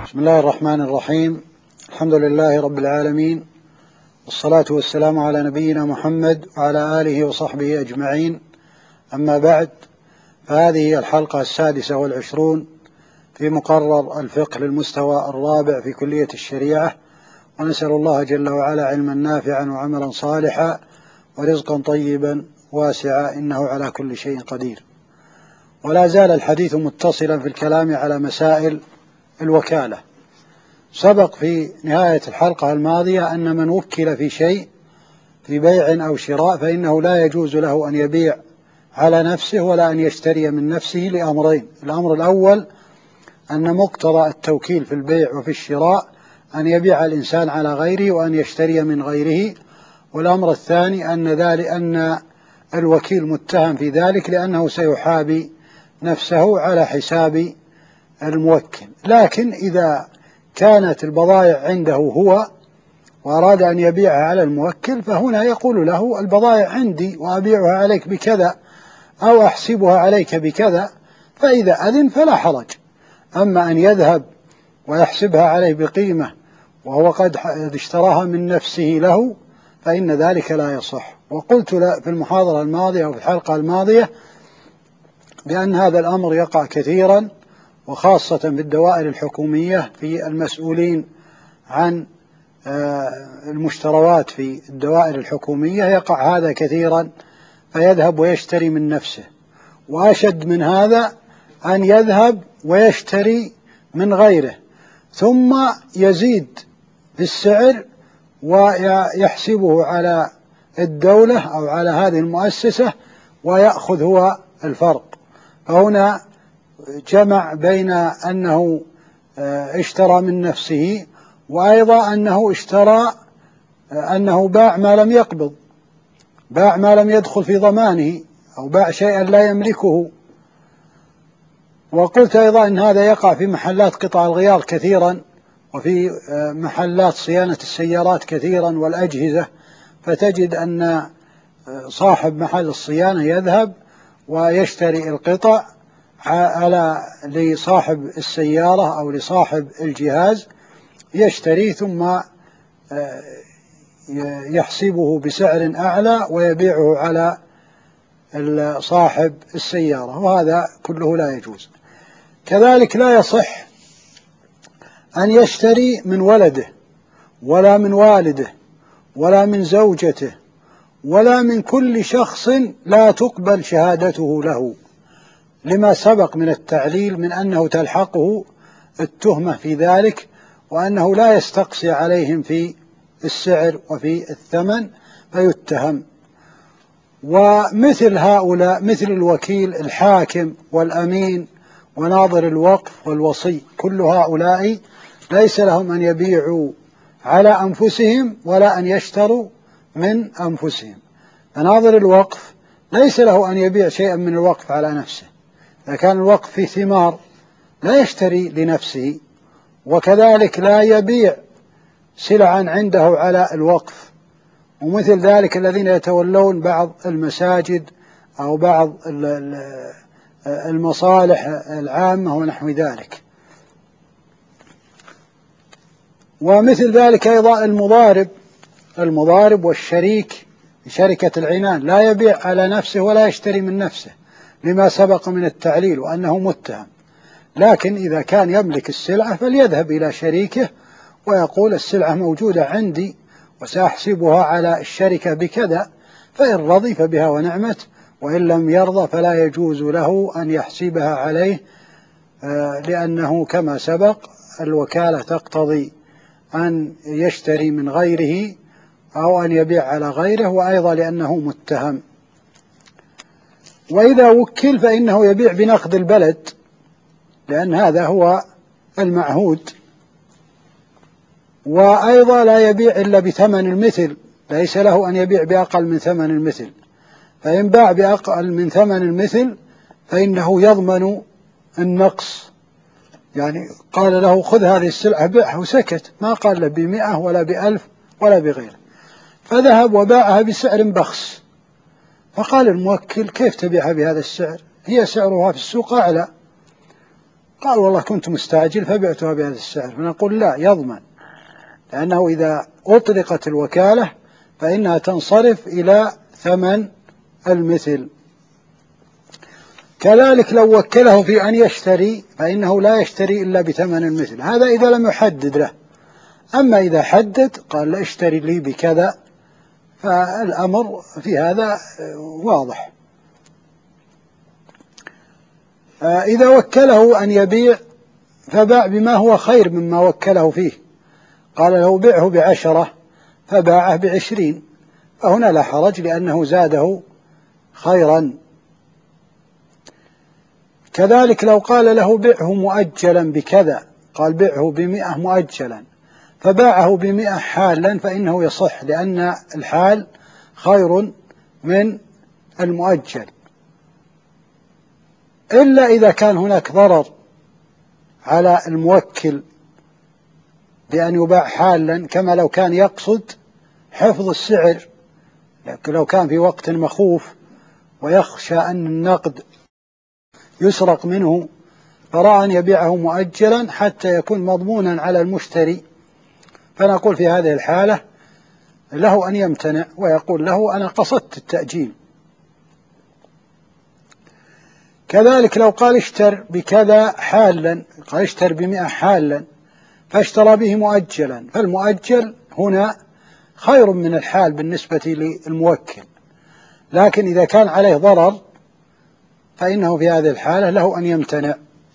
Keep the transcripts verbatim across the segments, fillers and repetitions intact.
بسم الله الرحمن الرحيم. الحمد لله رب العالمين، والصلاة والسلام على نبينا محمد وعلى آله وصحبه أجمعين. أما بعد، فهذه هي الحلقة السادسة والعشرون في مقرر الفقه للمستوى الرابع في كلية الشريعة، ونسأل الله جل وعلا علما نافعا وعملا صالحا ورزقا طيبا واسعا، إنه على كل شيء قدير. ولا زال الحديث متصلا في الكلام على مسائل الوكالة. سبق في نهاية الحلقة الماضية أن من وكل في شيء في بيع أو شراء فإنه لا يجوز له أن يبيع على نفسه ولا أن يشتري من نفسه لأمرين. الأمر الأول أن مقتضى التوكيل في البيع وفي الشراء أن يبيع الإنسان على غيره وأن يشتري من غيره. والأمر الثاني أن ذلك أن الوكيل متهم في ذلك لأنه سيحابي نفسه على حساب الموكل. لكن إذا كانت البضائع عنده هو وأراد أن يبيعها على الموكل، فهنا يقول له: البضائع عندي وأبيعها عليك بكذا أو أحسبها عليك بكذا، فإذا أذن فلا حرج. أما أن يذهب ويحسبها عليه بقيمة وهو قد اشتراها من نفسه له، فإن ذلك لا يصح. وقلت في المحاضرة الماضية وفي الحلقة الماضية بأن هذا الأمر يقع كثيرا، وخاصة في الدوائر الحكومية في المسؤولين عن المشتروات في الدوائر الحكومية، يقع هذا كثيرا، فيذهب ويشتري من نفسه. وأشد من هذا أن يذهب ويشتري من غيره ثم يزيد في السعر ويحسبه على الدولة أو على هذه المؤسسة ويأخذ هو الفرق. فهنا جمع بين أنه اشترى من نفسه وأيضا أنه اشترى أنه باع ما لم يقبض، باع ما لم يدخل في ضمانه، أو باع شيئا لا يملكه. وقلت أيضا أن هذا يقع في محلات قطع الغيار كثيرا، وفي محلات صيانة السيارات كثيرا والأجهزة، فتجد أن صاحب محل الصيانة يذهب ويشتري القطع على لصاحب السيارة أو لصاحب الجهاز، يشتري ثم يحسبه بسعر أعلى ويبيعه على صاحب السيارة، وهذا كله لا يجوز. كذلك لا يصح أن يشتري من ولده ولا من والده ولا من زوجته ولا من كل شخص لا تقبل شهادته له، لما سبق من التعليل من أنه تلحقه التهمة في ذلك، وأنه لا يستقصي عليهم في السعر وفي الثمن فيتهم. ومثل هؤلاء مثل الوكيل، الحاكم والأمين وناظر الوقف والوصي، كل هؤلاء ليس لهم أن يبيعوا على أنفسهم ولا أن يشتروا من أنفسهم. فناظر الوقف ليس له أن يبيع شيئا من الوقف على نفسه، إذا كان الوقف في ثمار لا يشتري لنفسه، وكذلك لا يبيع سلعا عنده على الوقف. ومثل ذلك الذين يتولون بعض المساجد أو بعض المصالح العامة ونحو ذلك. ومثل ذلك أيضا المضارب المضارب والشريك شركة العنان لا يبيع على نفسه ولا يشتري من نفسه، لما سبق من التعليل وأنه متهم. لكن إذا كان يملك السلعة فليذهب إلى شريكه ويقول: السلعة موجودة عندي وسأحسبها على الشركة بكذا، فإن رضي فبها ونعمت، وإن لم يرضى فلا يجوز له أن يحسبها عليه، لأنه كما سبق الوكالة تقتضي أن يشتري من غيره أو أن يبيع على غيره، وأيضا لأنه متهم. وإذا وكل فإنه يبيع بنقد البلد، لأن هذا هو المعهود. وأيضا لا يبيع إلا بثمن المثل، ليس له أن يبيع بأقل من ثمن المثل، فإن باع بأقل من ثمن المثل فإنه يضمن النقص. يعني قال له: خذ هذه السلعة بيعها، وسكت، ما قال له بمئة ولا بألف ولا بغيره، فذهب وباعها بسعر بخس. فقال الموكل: كيف تبيعها بهذا السعر؟ هي سعرها في السوق أعلى. قال والله كنت مستعجل فبعتها بهذا السعر، فنقول لا، يضمن، لأنه إذا أطلقت الوكالة فإنها تنصرف إلى ثمن المثل. كذلك لو وكله في أن يشتري فإنه لا يشتري إلا بثمن المثل، هذا إذا لم يحدد له. أما إذا حدد قال لا اشتري لي بكذا فالأمر في هذا واضح. إذا وكله أن يبيع فباع بما هو خير مما وكله فيه، قال له بعه بعشرة فباعه بعشرين، فهنا لا حرج لأنه زاده خيرا. كذلك لو قال له بعه مؤجلا بكذا، قال بعه بمئة مؤجلا فباعه بمئة حالا، فإنه يصح، لأن الحال خير من المؤجل، إلا إذا كان هناك ضرر على الموكل بأن يباع حالا، كما لو كان يقصد حفظ السعر، لكن لو كان في وقت مخوف ويخشى أن النقد يسرق منه فرأى أن يبيعه مؤجلا حتى يكون مضمونا على المشتري، فنقول في هذه الحالة له أن يمتنع ويقول له أنا قصدت التأجيل. كذلك لو قال اشتر بكذا حالا، قال اشتر بمئة حالا فاشترى به مؤجلا، فالمؤجل هنا خير من الحال بالنسبة للموكل، لكن إذا كان عليه ضرر فإنه في هذه الحالة له أن يمتنع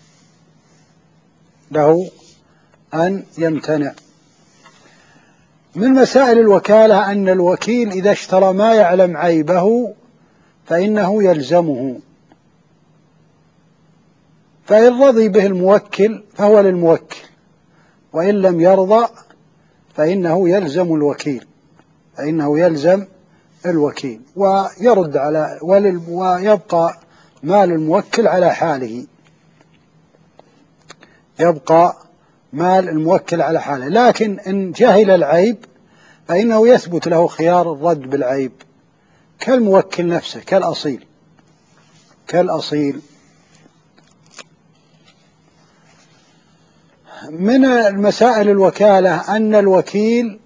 له أن يمتنع. من مسائل الوكالة أن الوكيل إذا اشترى ما يعلم عيبه فإنه يلزمه، فإن رضي به الموكل فهو للموكل، وإن لم يرضى فإنه يلزم الوكيل فإنه يلزم الوكيل ويرد على ويبقى مال الموكل على حاله يبقى مال الموكل على حاله لكن إن جهل العيب فإنه يثبت له خيار الرد بالعيب، كالموكل نفسه، كالأصيل كالأصيل من المسائل الوكالة أن الوكيل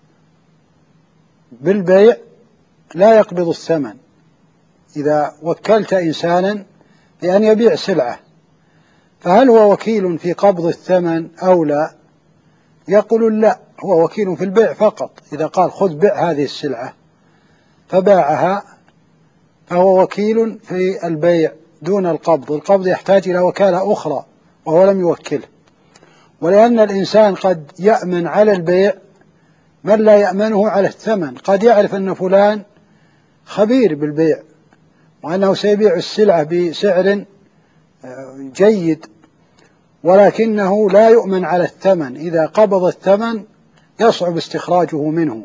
بالبيع لا يقبض الثمن. إذا وكلت إنسانا بأن يبيع سلعة فهل هو وكيل في قبض الثمن أو لا؟ يقول لا، هو وكيل في البيع فقط. إذا قال خذ بيع هذه السلعة فباعها فهو وكيل في البيع دون القبض. القبض يحتاج إلى وكالة أخرى وهو لم يوكله، ولأن الإنسان قد يأمن على البيع من لا يأمنه على الثمن. قد يعرف أن فلان خبير بالبيع وأنه سيبيع السلعة بسعر جيد، ولكنه لا يؤمن على الثمن، إذا قبض الثمن يصعب استخراجه منه،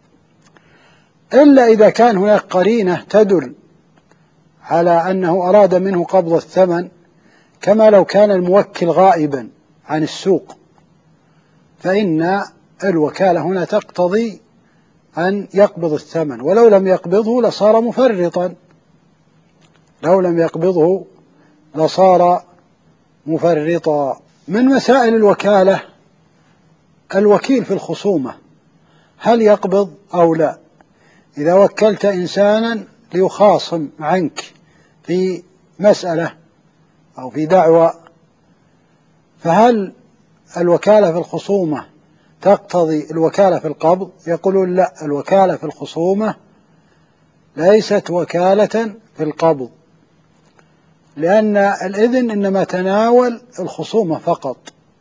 إلا إذا كان هناك قرينة تدل على أنه أراد منه قبض الثمن، كما لو كان الموكل غائبا عن السوق، فإن الوكالة هنا تقتضي أن يقبض الثمن، ولو لم يقبضه لصار مفرطا لو لم يقبضه لصار مفرطا. من مسائل الوكالة الوكيل في الخصومة، هل يقبض أو لا؟ إذا وكلت إنسانا ليخاصم عنك في مسألة أو في دعوة، فهل الوكالة في الخصومة تقتضي الوكالة في القبض؟ يقولون لا، الوكالة في الخصومة ليست وكالة في القبض، لأن الإذن إنما تناول الخصومة فقط،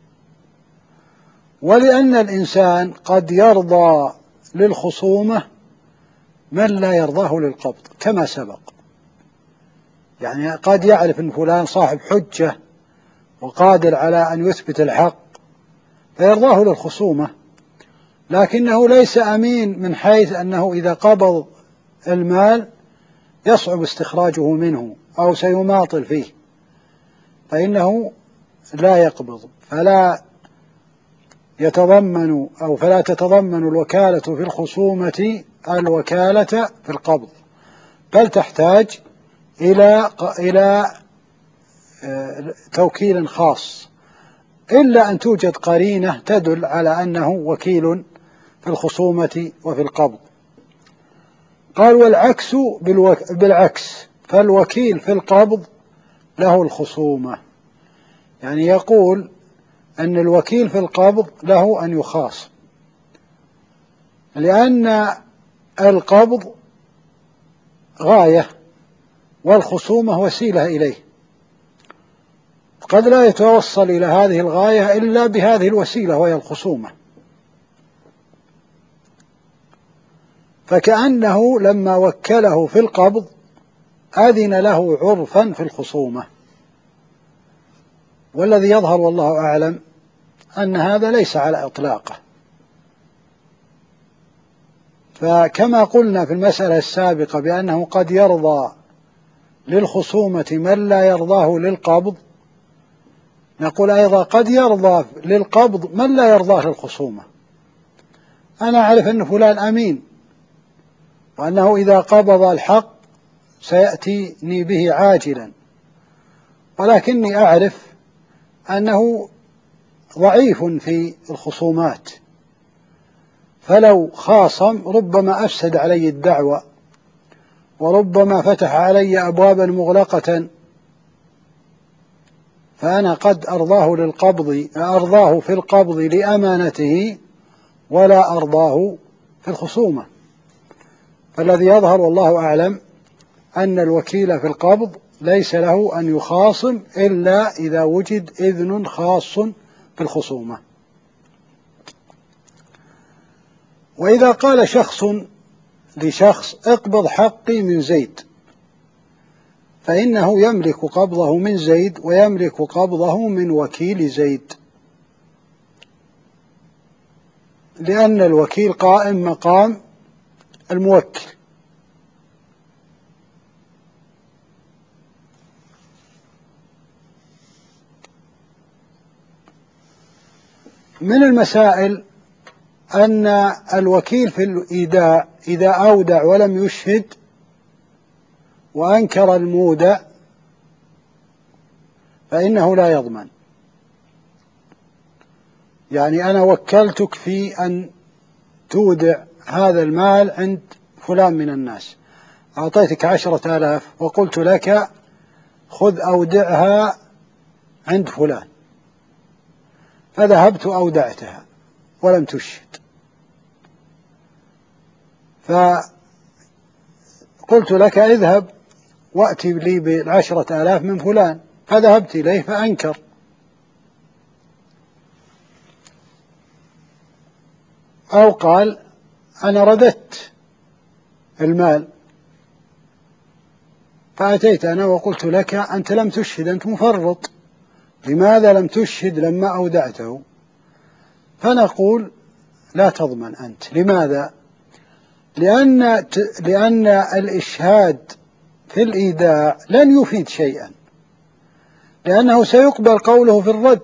ولأن الإنسان قد يرضى للخصومة من لا يرضاه للقبض كما سبق. يعني قد يعرف أن فلان صاحب حجة وقادر على أن يثبت الحق فيرضاه للخصومة، لكنه ليس أمين من حيث أنه إذا قبض المال يصعب استخراجه منه أو سيماطل فيه، فإنه لا يقبض. فلا يتضمن أو فلا تتضمن الوكالة في الخصومة الوكالة في القبض، بل تحتاج إلى إلى توكيل خاص، إلا أن توجد قرينة تدل على أنه وكيل في الخصومة وفي القبض. قال والعكس بالعكس، فالوكيل في القبض له الخصومة، يعني يقول أن الوكيل في القبض له أن يخاصم، لأن القبض غاية والخصومة وسيلة إليه، قد لا يتوصل إلى هذه الغاية إلا بهذه الوسيلة وهي الخصومة. فكأنه لما وكله في القبض أذن له عرفا في الخصومة، والذي يظهر والله أعلم أن هذا ليس على إطلاقه. فكما قلنا في المسألة السابقة بأنه قد يرضى للخصومة من لا يرضاه للقبض، نقول أيضا قد يرضى للقبض من لا يرضاه للخصومة. أنا أعرف أن فلان أمين، وأنه إذا قبض الحق سيأتيني به عاجلا، ولكني أعرف أنه ضعيف في الخصومات، فلو خاصم ربما أفسد علي الدعوة، وربما فتح علي أبوابا مغلقة، فأنا قد أرضاه للقبض أرضاه في القبض لأمانته ولا أرضاه في الخصومة. فالذي يظهر والله أعلم أن الوكيل في القبض ليس له أن يخاصم إلا إذا وجد إذن خاص في الخصومة. وإذا قال شخص لشخص اقبض حقي من زيد، فإنه يملك قبضه من زيد ويملك قبضه من وكيل زيد، لأن الوكيل قائم مقام الموكل. من المسائل أن الوكيل في الإيداع إذا أودع ولم يشهد وأنكر المودع فإنه لا يضمن. يعني أنا وكلتك في أن تودع هذا المال عند فلان من الناس، أعطيتك عشرة آلاف وقلت لك خذ أودعها عند فلان، فذهبت أودعتها ولم تشهد، فقلت لك اذهب وأتي لي بالعشرة آلاف من فلان، فذهبت إليه فأنكر، أو قال أنا رددت المال، فأتيت أنا وقلت لك أنت لم تشهد، أنت مفرط، لماذا لم تشهد لما أودعته؟ فنقول لا تضمن أنت. لماذا؟ لأن لأن الإشهاد في الإيداع لن يفيد شيئا، لأنه سيقبل قوله في الرد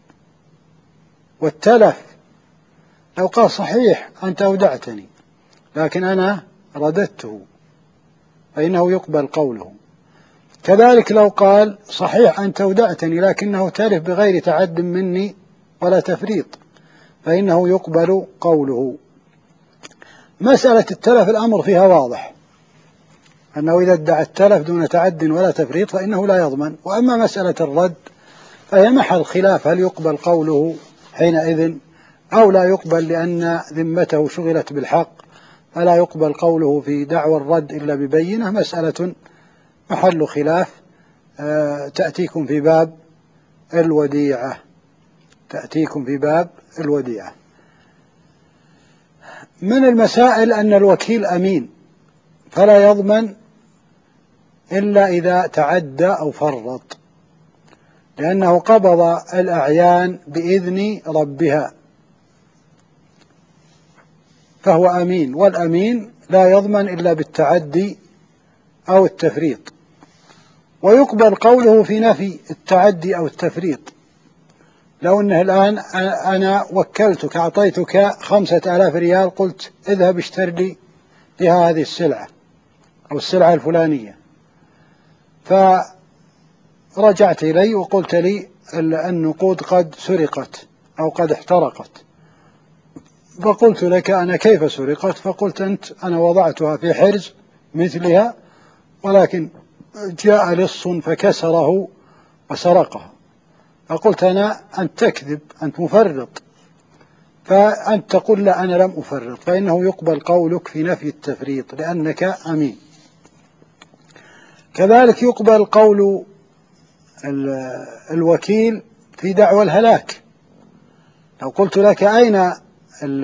والتلف. لو قال صحيح أنت أودعتني لكن أنا رددته فإنه يقبل قوله. كذلك لو قال صحيح أنت أودعتني لكنه تلف بغير تعد مني ولا تفريط فإنه يقبل قوله. مسألة التلف الأمر فيها واضح، أنه إذا ادعى التلف دون تعد ولا تفريط فإنه لا يضمن. وأما مسألة الرد فهي محل خلاف، هل يقبل قوله حينئذ أو لا يقبل، لأن ذمته شغلت بالحق فلا يقبل قوله في دعوى الرد إلا ببينة. مسألة محل خلاف تأتيكم في باب الوديعة تأتيكم في باب الوديعة. من المسائل أن الوكيل أمين فلا يضمن إلا إذا تعدى أو فرط، لأنه قبض الأعيان بإذن ربها فهو أمين، والأمين لا يضمن إلا بالتعدي أو التفريط. ويقبل قوله في نفي التعدي أو التفريط، لو أنه الآن أنا وكلتك أعطيتك خمسة آلاف ريال، قلت اذهب اشتر لي بها هذه السلعة أو السلعة الفلانية، رجعت إلي وقلت لي النقود قد سرقت أو قد احترقت، فقلت لك أنا كيف سرقت؟ فقلت أنت أنا وضعتها في حرز مثلها، ولكن جاء لص فكسره وسرقها. فقلت أنا أنت تكذب، أنت مفرط، فأنت تقول لا أنا لم أفرط، فإنه يقبل قولك في نفي التفريط لأنك أمين. كذلك يقبل قول الوكيل في دعوى الهلاك. لو قلت لك أين ال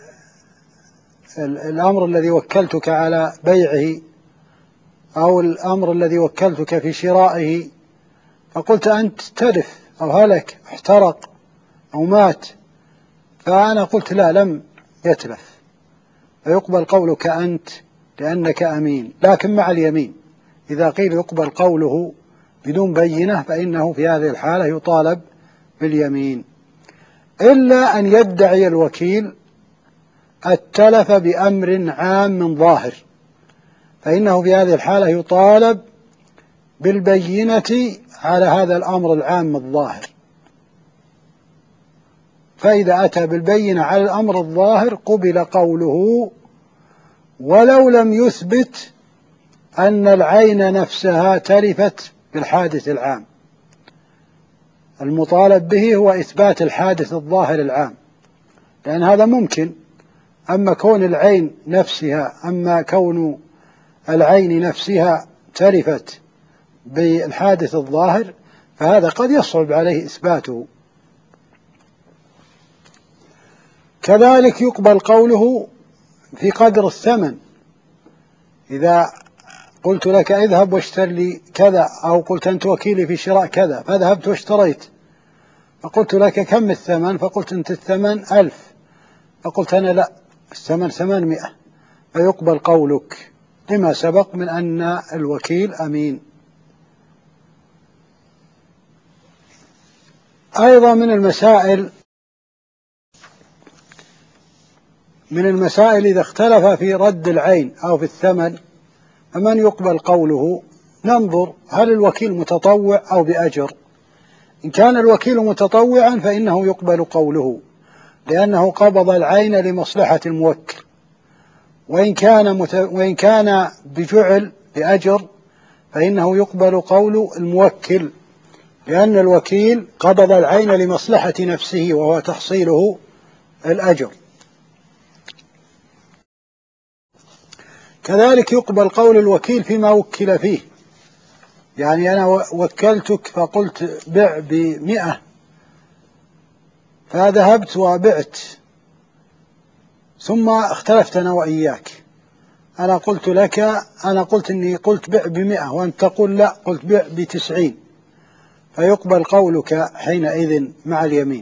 ال الأمر الذي وكلتك على بيعه أو الأمر الذي وكلتك في شرائه، فقلت أنت تلف أو هلك احترق أو مات، فأنا قلت لا لم يتلف، فيقبل قولك أنت لأنك أمين. لكن مع اليمين إذا قيل يقبل قوله بدون بينة فإنه في هذه الحالة يطالب باليمين، إلا أن يدعي الوكيل التلف بأمر عام ظاهر، فإنه في هذه الحالة يطالب بالبينة على هذا الأمر العام الظاهر. فإذا أتى بالبينة على الأمر الظاهر قبل قوله ولو لم يثبت أن العين نفسها تلفت بالحادث العام. المطالب به هو إثبات الحادث الظاهر العام، لأن هذا ممكن. أما كون العين نفسها أما كون العين نفسها تلفت بالحادث الظاهر فهذا قد يصعب عليه إثباته. كذلك يقبل قوله في قدر الثمن. إذا قلت لك اذهب واشتر لي كذا، أو قلت أنت وكيلي في شراء كذا، فذهبت واشتريت، فقلت لك كم الثمن؟ فقلت أنت الثمن ألف، فقلت أنا لا الثمن ثمانمائة، فيقبل قولك لما سبق من أن الوكيل أمين. أيضا من المسائل من المسائل إذا اختلف في رد العين أو في الثمن فمن يقبل قوله؟ ننظر هل الوكيل متطوع أو بأجر. إن كان الوكيل متطوعا فإنه يقبل قوله لأنه قبض العين لمصلحة الموكل، وإن كان, مت... وإن كان بجعل بأجر فإنه يقبل قول الموكل، لأن الوكيل قبض العين لمصلحة نفسه وهو تحصيله الأجر. كذلك يقبل قول الوكيل فيما وكل فيه، يعني أنا وكلتك فقلت بع بمئة، فذهبت وبعت، ثم اختلفت أنا وإياك، أنا قلت لك أنا قلت إني قلت بع بمئة وأنت تقول لا قلت بع بتسعين، فيقبل قولك حينئذ مع اليمين.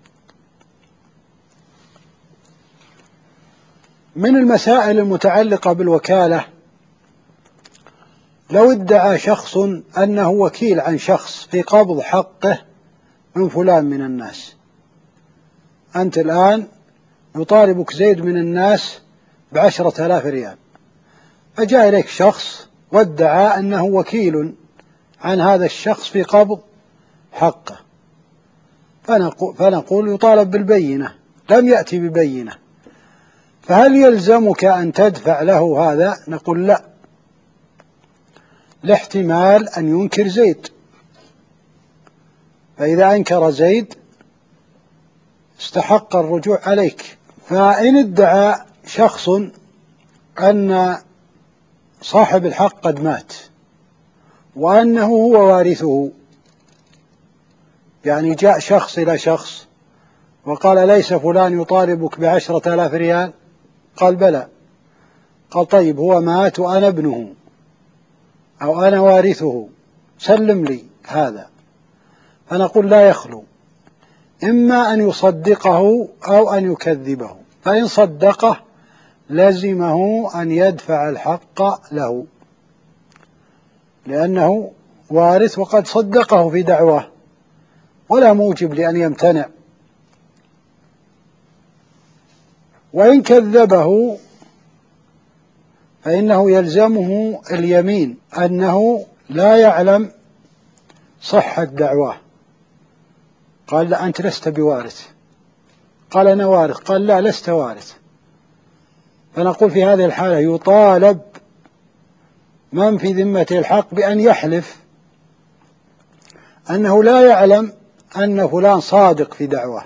من المسائل المتعلقة بالوكالة لو ادعى شخص أنه وكيل عن شخص في قبض حقه من فلان من الناس. أنت الآن يطالبك زيد من الناس بعشرة آلاف ريال، فجاء إليك شخص وادعى أنه وكيل عن هذا الشخص في قبض حقه، فنقول يطالب بالبينة، لم يأتي ببينة، فهل يلزمك أن تدفع له هذا؟ نقول لا، لاحتمال أن ينكر زيد، فإذا أنكر زيد استحق الرجوع عليك. فإن ادعى شخص أن صاحب الحق قد مات وأنه هو وارثه، يعني جاء شخص إلى شخص وقال ليس فلان يطالبك بعشرة آلاف ريال؟ قال بلى. قال طيب هو مات وأنا ابنه أو أنا وارثه، سلم لي هذا. فنقول لا يخلو، إما أن يصدقه أو أن يكذبه، فإن صدقه لزمه أن يدفع الحق له لأنه وارث وقد صدقه في دعواه، ولا موجب لأن يمتنع. وإن كذبه فإنه يلزمه اليمين أنه لا يعلم صحة دعواه. قال لا أنت لست بوارث. قال أنا وارث. قال لا لست وارث. فنقول في هذه الحالة يطالب من في ذمته الحق بأن يحلف أنه لا يعلم أن فلان صادق في دعواه،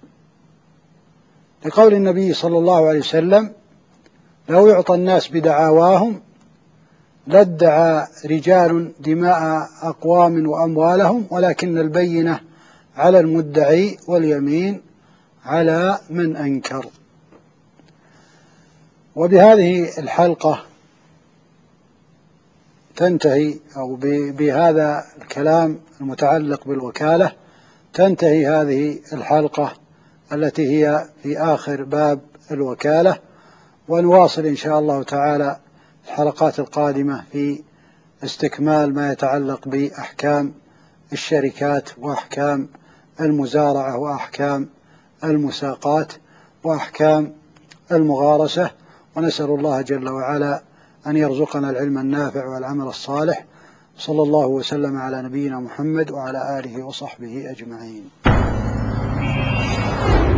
لقول النبي صلى الله عليه وسلم: لو يعطى الناس بدعاواهم لادعى رجال دماء أقوام وأموالهم، ولكن البينة على المدعي واليمين على من أنكر. وبهذه الحلقة تنتهي، أو بهذا الكلام المتعلق بالوكالة تنتهي هذه الحلقة التي هي في آخر باب الوكالة، ونواصل إن شاء الله تعالى الحلقات القادمة في استكمال ما يتعلق بأحكام الشركات وأحكام المزارعة وأحكام المساقات وأحكام المغارسة. ونسأل الله جل وعلا أن يرزقنا العلم النافع والعمل الصالح. صلى الله وسلم على نبينا محمد وعلى آله وصحبه أجمعين.